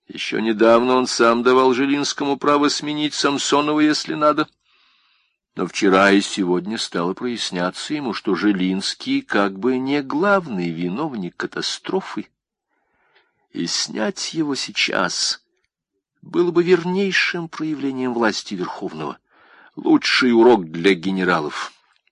Еще недавно он сам давал Жилинскому право сменить Самсонова, если надо. Но вчера и сегодня стало проясняться ему, что Жилинский как бы не главный виновник катастрофы. И снять его сейчас было бы вернейшим проявлением власти Верховного. Лучший урок для генералов.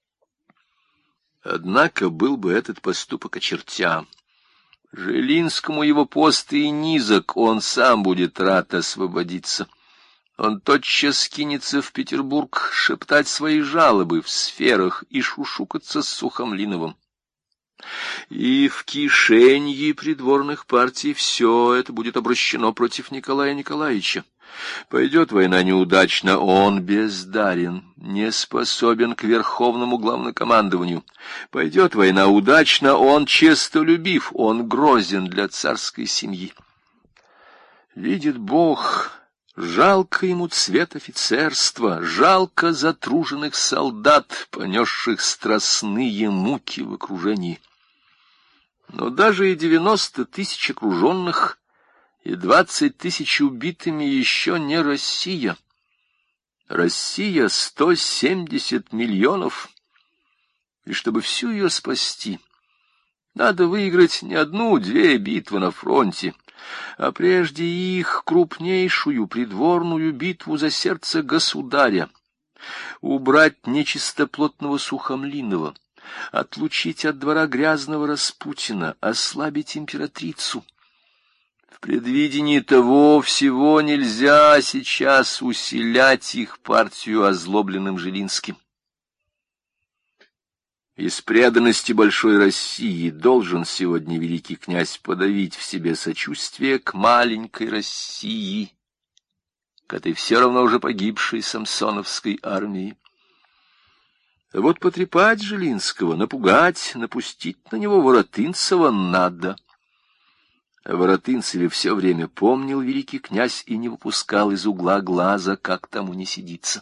Однако был бы этот поступок очертя. Жилинскому его пост и низок, он сам будет рад освободиться. Он тотчас кинется в Петербург шептать свои жалобы в сферах и шушукаться с Сухомлиновым. И в кишенье придворных партий все это будет обращено против Николая Николаевича. Пойдет война неудачно, он бездарен, не способен к верховному главнокомандованию. Пойдет война удачно, он честолюбив, он грозен для царской семьи. Видит Бог, жалко ему цвет офицерства, жалко затруженных солдат, понесших страстные муки в окружении. Но даже и 90 тысяч окруженных и 20 тысяч убитыми еще не Россия. Россия 170 миллионов. И чтобы всю ее спасти, надо выиграть не одну-две битвы на фронте, а прежде их крупнейшую придворную битву за сердце государя. Убрать нечистоплотного Сухомлинова, отлучить от двора грязного Распутина, ослабить императрицу. В предвидении того всего нельзя сейчас усилять их партию озлобленным Жилинским. Из преданности большой России должен сегодня великий князь подавить в себе сочувствие к маленькой России, к этой все равно уже погибшей самсоновской армии. А вот потрепать Жилинского, напугать, напустить на него Воротынцева надо. О Воротынцеве все время помнил великий князь и не выпускал из угла глаза, как тому не сидится.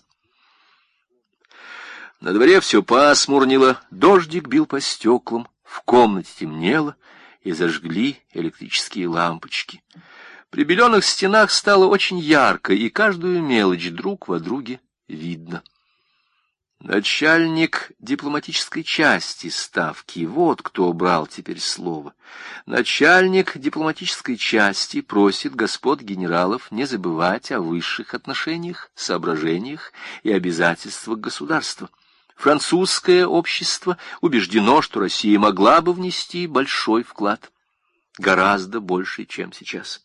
На дворе все пасмурнило, дождик бил по стеклам, в комнате темнело, и зажгли электрические лампочки. При беленых стенах стало очень ярко, и каждую мелочь друг во друге видно. Начальник дипломатической части ставки, вот кто брал теперь слово. Начальник дипломатической части просит господ генералов не забывать о высших отношениях, соображениях и обязательствах государства. Французское общество убеждено, что Россия могла бы внести большой вклад, гораздо больше, чем сейчас.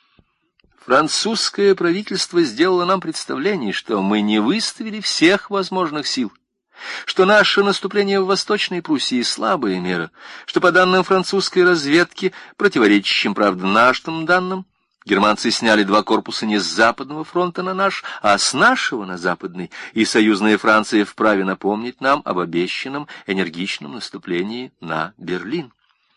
Французское правительство сделало нам представление, что мы не выставили всех возможных сил, что наше наступление в Восточной Пруссии слабая мера, что по данным французской разведки, противоречащим, правда, нашим данным, германцы сняли 2 корпуса не с Западного фронта на наш, а с нашего на Западный, и союзная Франция вправе напомнить нам об обещанном энергичном наступлении на Берлин.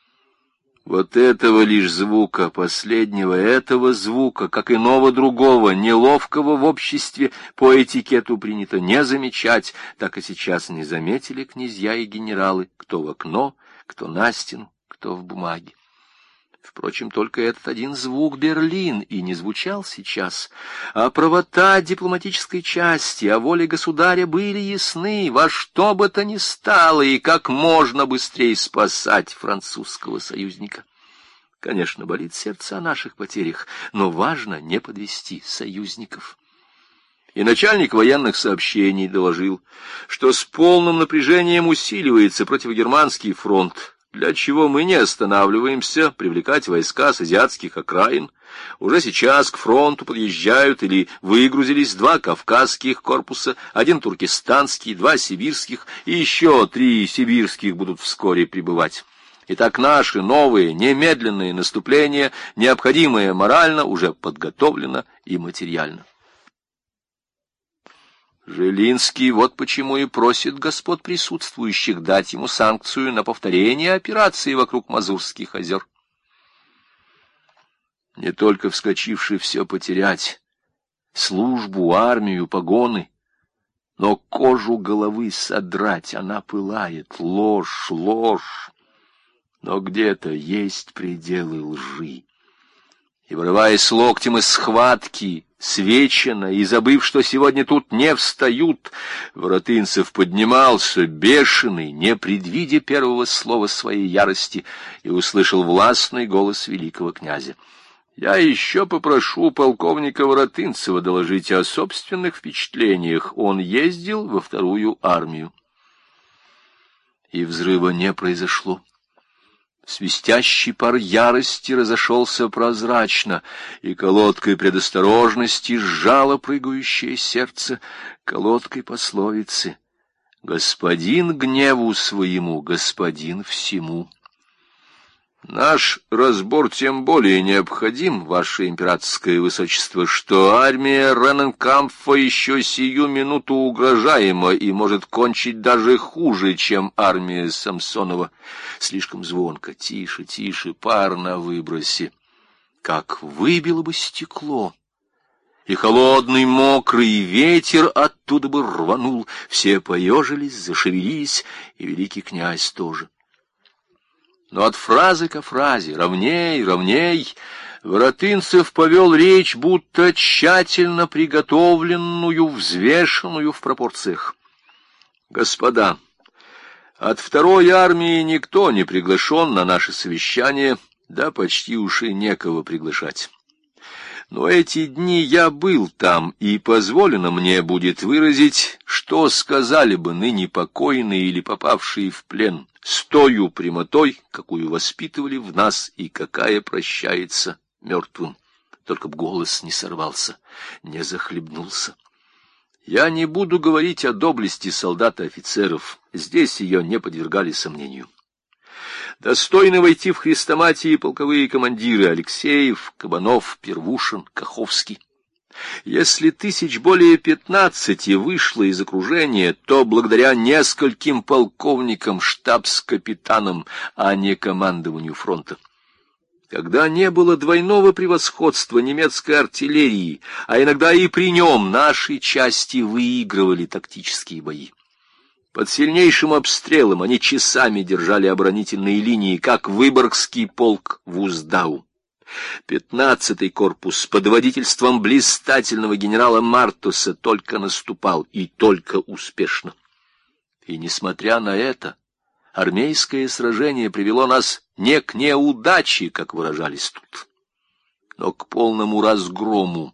Вот этого лишь звука, последнего этого звука, как иного другого, неловкого в обществе, по этикету принято не замечать, так и сейчас не заметили князья и генералы, кто в окно, кто на стену, кто в бумаге. Впрочем, только этот один звук Берлин и не звучал сейчас, а правота дипломатической части, о воле государя были ясны, во что бы то ни стало, и как можно быстрее спасать французского союзника. Конечно, болит сердце о наших потерях, но важно не подвести союзников. И начальник военных сообщений доложил, что с полным напряжением усиливается противогерманский фронт, для чего мы не останавливаемся привлекать войска с азиатских окраин. Уже сейчас к фронту подъезжают или выгрузились 2 кавказских корпуса, 1 туркестанский, 2 сибирских, и еще 3 сибирских будут вскоре прибывать. Итак, наши новые, немедленные наступления, необходимые морально, уже подготовлено и материально. Жилинский вот почему и просит господ присутствующих дать ему санкцию на повторение операции вокруг Мазурских озер. Не только вскочивший все потерять, службу, армию, погоны, но кожу головы содрать, она пылает, ложь, ложь. Но где-то есть пределы лжи. И, вырываясь локтем из схватки, свечено, и забыв, что сегодня тут не встают, Воротынцев поднимался, бешеный, не предвидя первого слова своей ярости, и услышал властный голос великого князя. «Я еще попрошу полковника Воротынцева доложить о собственных впечатлениях. Он ездил во вторую армию». И взрыва не произошло. Свистящий пар ярости разошелся прозрачно, и колодкой предосторожности сжало прыгающее сердце, колодкой пословицы: «Господин гневу своему, господин всему». Наш разбор тем более необходим, ваше императорское высочество, что армия Рененкампфа еще сию минуту угрожаема и может кончить даже хуже, чем армия Самсонова. Слишком звонко, тише, тише, пар на выбросе. Как выбило бы стекло! И холодный мокрый ветер оттуда бы рванул. Все поежились, зашевелились, и великий князь тоже. Но от фразы ко фразе, ровней, ровней, Воротынцев повел речь, будто тщательно приготовленную, взвешенную в пропорциях. «Господа, от второй армии никто не приглашен на наше совещание, да почти уж и некого приглашать. Но эти дни я был там, и позволено мне будет выразить, что сказали бы ныне покойные или попавшие в плен, с тою прямотой, какую воспитывали в нас и какая прощается мертвым. Только б голос не сорвался, не захлебнулся. Я не буду говорить о доблести солдат и офицеров, здесь ее не подвергали сомнению. Достойны войти в хрестоматии полковые командиры Алексеев, Кабанов, Первушин, Каховский. Если более 15 вышло из окружения, то благодаря нескольким полковникам, штабс-капитанам, а не командованию фронта. Когда не было двойного превосходства немецкой артиллерии, а иногда и при нем наши части выигрывали тактические бои. Под сильнейшим обстрелом они часами держали оборонительные линии, как Выборгский полк в Уздау. 15-й корпус под водительством блистательного генерала Мартуса только наступал, и только успешно. И несмотря на это, армейское сражение привело нас не к неудаче, как выражались тут, но к полному разгрому.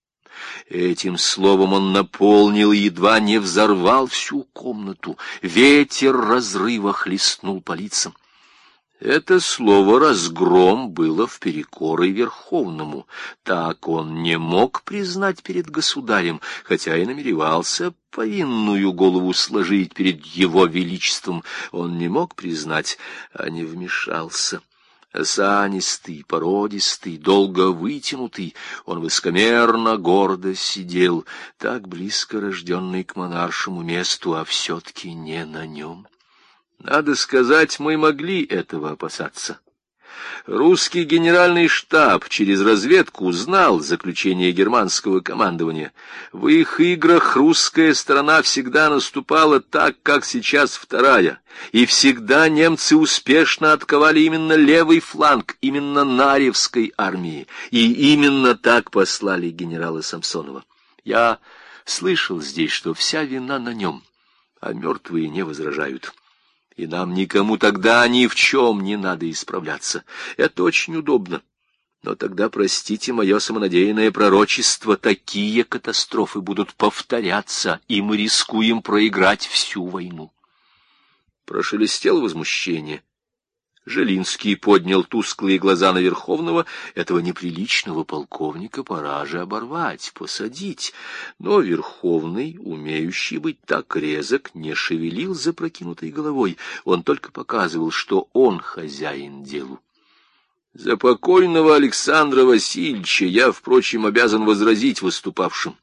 Этим словом он наполнил и едва не взорвал всю комнату. Ветер разрыва хлестнул по лицам. Это слово «разгром» было вперекор и Верховному. Так он не мог признать перед государем, хотя и намеревался повинную голову сложить перед его величеством. Он не мог признать, а не вмешался. Осанистый, породистый, долго вытянутый, он высокомерно, гордо сидел, так близко рожденный к монаршему месту, а все-таки не на нем. Надо сказать, мы могли этого опасаться. Русский генеральный штаб через разведку знал заключение германского командования. В их играх русская сторона всегда наступала так, как сейчас вторая, и всегда немцы успешно отковали именно левый фланг, именно Наревской армии, и именно так послали генерала Самсонова. Я слышал здесь, что вся вина на нем, а мертвые не возражают. И нам никому тогда ни в чем не надо исправляться. Это очень удобно. Но тогда, простите мое самонадеянное пророчество, такие катастрофы будут повторяться, и мы рискуем проиграть всю войну. Прошелестело возмущение. Жилинский поднял тусклые глаза на Верховного. Этого неприличного полковника пора же оборвать, посадить. Но Верховный, умеющий быть так резок, не шевелил запрокинутой головой. Он только показывал, что он хозяин делу. За покойного Александра Васильевича я, впрочем, обязан возразить выступавшим.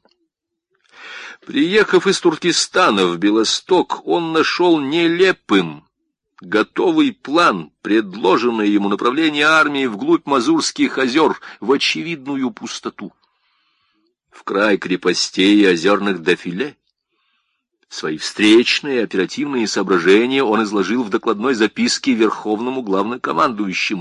Приехав из Туркестана в Белосток, он нашел нелепым готовый план, предложенное ему направление армии вглубь Мазурских озер, в очевидную пустоту. В край крепостей и озерных дофиле. Свои встречные оперативные соображения он изложил в докладной записке Верховному главнокомандующему.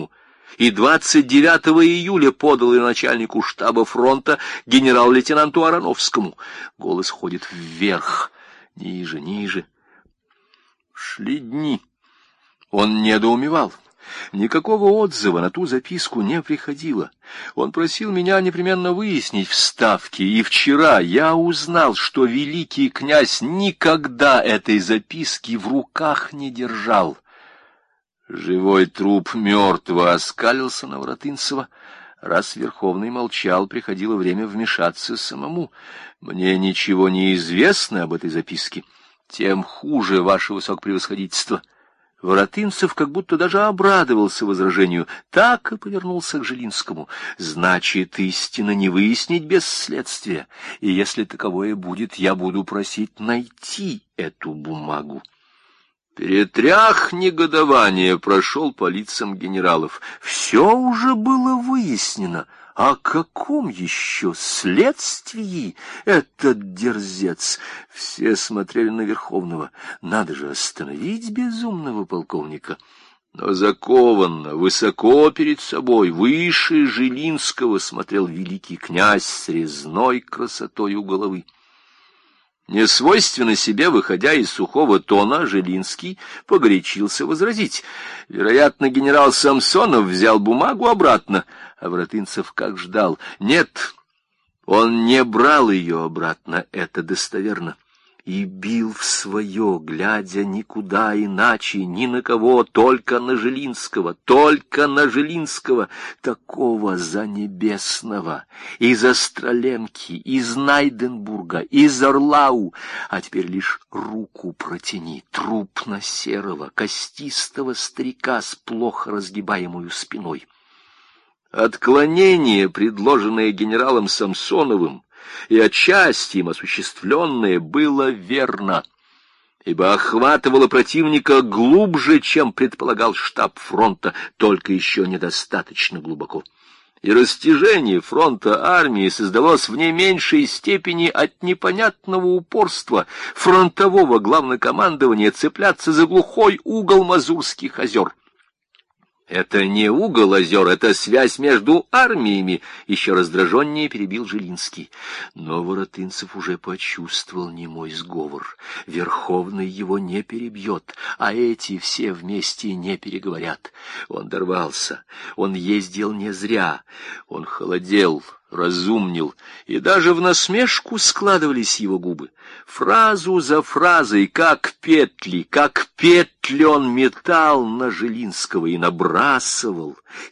и 29 июля подал ее начальнику штаба фронта генерал-лейтенанту Ароновскому. Голос ходит вверх, ниже, ниже. Шли дни. Он недоумевал. Никакого отзыва на ту записку не приходило. Он просил меня непременно выяснить вставки, и вчера я узнал, что великий князь никогда этой записки в руках не держал. Живой труп мертвого оскалился на Воротынцева. Раз Верховный молчал, приходило время вмешаться самому. Мне ничего не известно об этой записке. Тем хуже, ваше высокопревосходительство. Воротынцев как будто даже обрадовался возражению, так и повернулся к Жилинскому. Значит, истина не выяснить без следствия, и если таковое будет, я буду просить найти эту бумагу. Перетрях негодования прошел по лицам генералов. Все уже было выяснено. О каком еще следствии этот дерзец? Все смотрели на Верховного. Надо же остановить безумного полковника. Но закованно, высоко перед собой, выше Жилинского смотрел великий князь с резной красотою головы. Несвойственно себе, выходя из сухого тона, Жилинский погорячился возразить. Вероятно, генерал Самсонов взял бумагу обратно, а Воротынцев как ждал. Нет, он не брал ее обратно, это достоверно. И бил в свое, глядя никуда иначе, ни на кого, только на Жилинского, такого занебесного, из Остроленки, из Найденбурга, из Орлау, а теперь лишь руку протяни, трупно-серого, костистого старика с плохо разгибаемую спиной. Отклонение, предложенное генералом Самсоновым, и отчасти им осуществленное, было верно, ибо охватывало противника глубже, чем предполагал штаб фронта, только еще недостаточно глубоко. И растяжение фронта армии создалось в не меньшей степени от непонятного упорства фронтового главнокомандования цепляться за глухой угол Мазурских озер. Это не угол озер, это связь между армиями, еще раздраженнее перебил Жилинский. Но Воротынцев уже почувствовал немой сговор. Верховный его не перебьет, а эти все вместе не переговорят. Он дорвался, он ездил не зря, он холодел, разумнил, и даже в насмешку складывались его губы. Фразу за фразой, как петли он метал на Жилинского и набрасывал.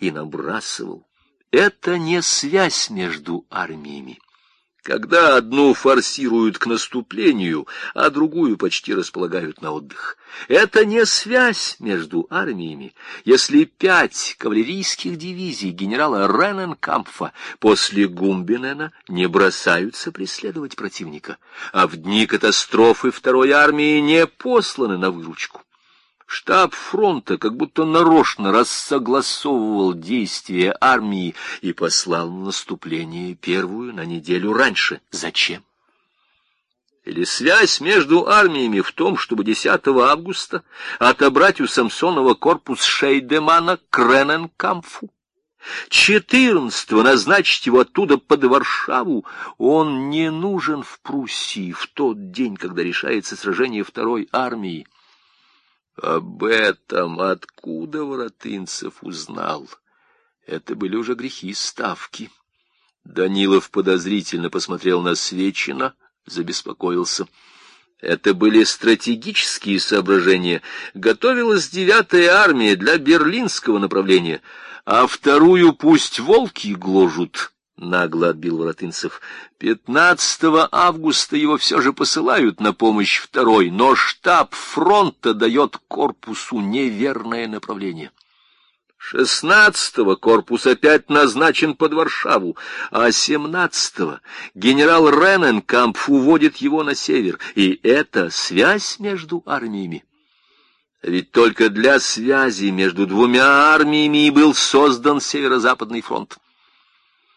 Это не связь между армиями. Когда одну форсируют к наступлению, а другую почти располагают на отдых. Это не связь между армиями. Если 5 кавалерийских дивизий генерала Рененкампфа после Гумбинена не бросаются преследовать противника, а в дни катастрофы второй армии не посланы на выручку. Штаб фронта как будто нарочно рассогласовывал действия армии и послал на наступление первую на неделю раньше. Зачем? Или связь между армиями в том, чтобы 10 августа отобрать у Самсонова корпус Шейдемана к Рененкампфу? 14-го назначить его оттуда под Варшаву. Он не нужен в Пруссии в тот день, когда решается сражение второй армии. Об этом откуда Воротынцев узнал? Это были уже грехи ставки. Данилов подозрительно посмотрел на Свечина, забеспокоился. Это были стратегические соображения. Готовилась 9-я армия для берлинского направления, а вторую пусть волки гложут. Нагло отбил Воротынцев. 15 августа его все же посылают на помощь второй, но штаб фронта дает корпусу неверное направление. 16-го корпус опять назначен под Варшаву, а 17-го генерал Рененкампф уводит его на север, и это связь между армиями. Ведь только для связи между двумя армиями и был создан Северо-Западный фронт.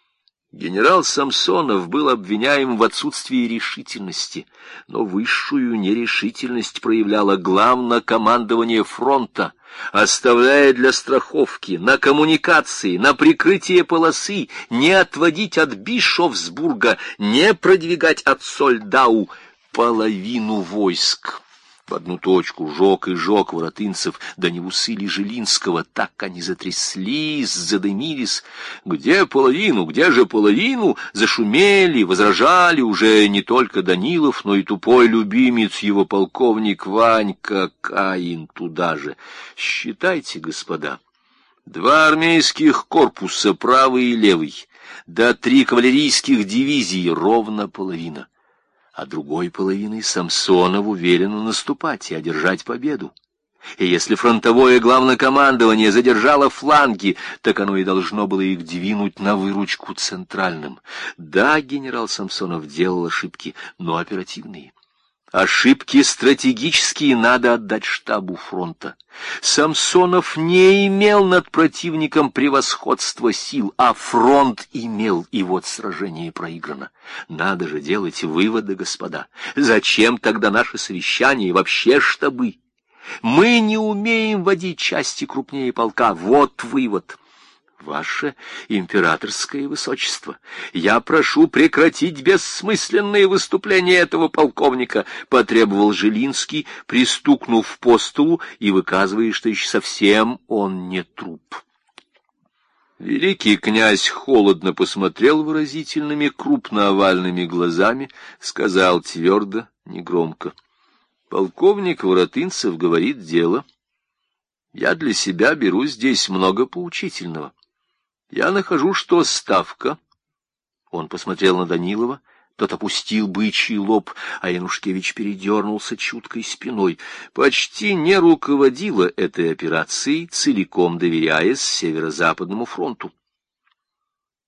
Генерал Самсонов был обвиняем в отсутствии решительности, но высшую нерешительность проявляло главнокомандование фронта, оставляя для страховки, на коммуникации, на прикрытие полосы, не отводить от Бишофсбурга, не продвигать от Сольдау половину войск. В одну точку жег и жег воротынцев, да не в усы ли Жилинского, так они затряслись, задымились. Где половину, где же половину? Зашумели, возражали уже не только Данилов, но и тупой любимец его полковник Ванька Каин туда же. Считайте, господа, 2 армейских корпуса, правый и левый, да 3 кавалерийских дивизии, ровно половина. А другой половиной Самсонову велено наступать и одержать победу. И если фронтовое главнокомандование задержало фланги, так оно и должно было их двинуть на выручку центральным. Да, генерал Самсонов делал ошибки, но оперативные. Ошибки стратегические надо отдать штабу фронта. Самсонов не имел над противником превосходства сил, а фронт имел, и вот сражение проиграно. Надо же делать выводы, господа. Зачем тогда наши совещания и вообще штабы? Мы не умеем водить части крупнее полка. Вот вывод. Ваше императорское высочество, я прошу прекратить бессмысленные выступления этого полковника, потребовал Жилинский, пристукнув по столу и выказывая, что еще совсем он не труп. Великий князь холодно посмотрел выразительными крупно-овальными глазами, сказал твердо, негромко: полковник Воротынцев говорит дело. Я для себя беру здесь много поучительного. Я нахожу, что Ставка... Он посмотрел на Данилова, тот опустил бычий лоб, а Янушкевич передернулся чуткой спиной. Почти не руководила этой операцией, целиком доверяясь Северо-Западному фронту.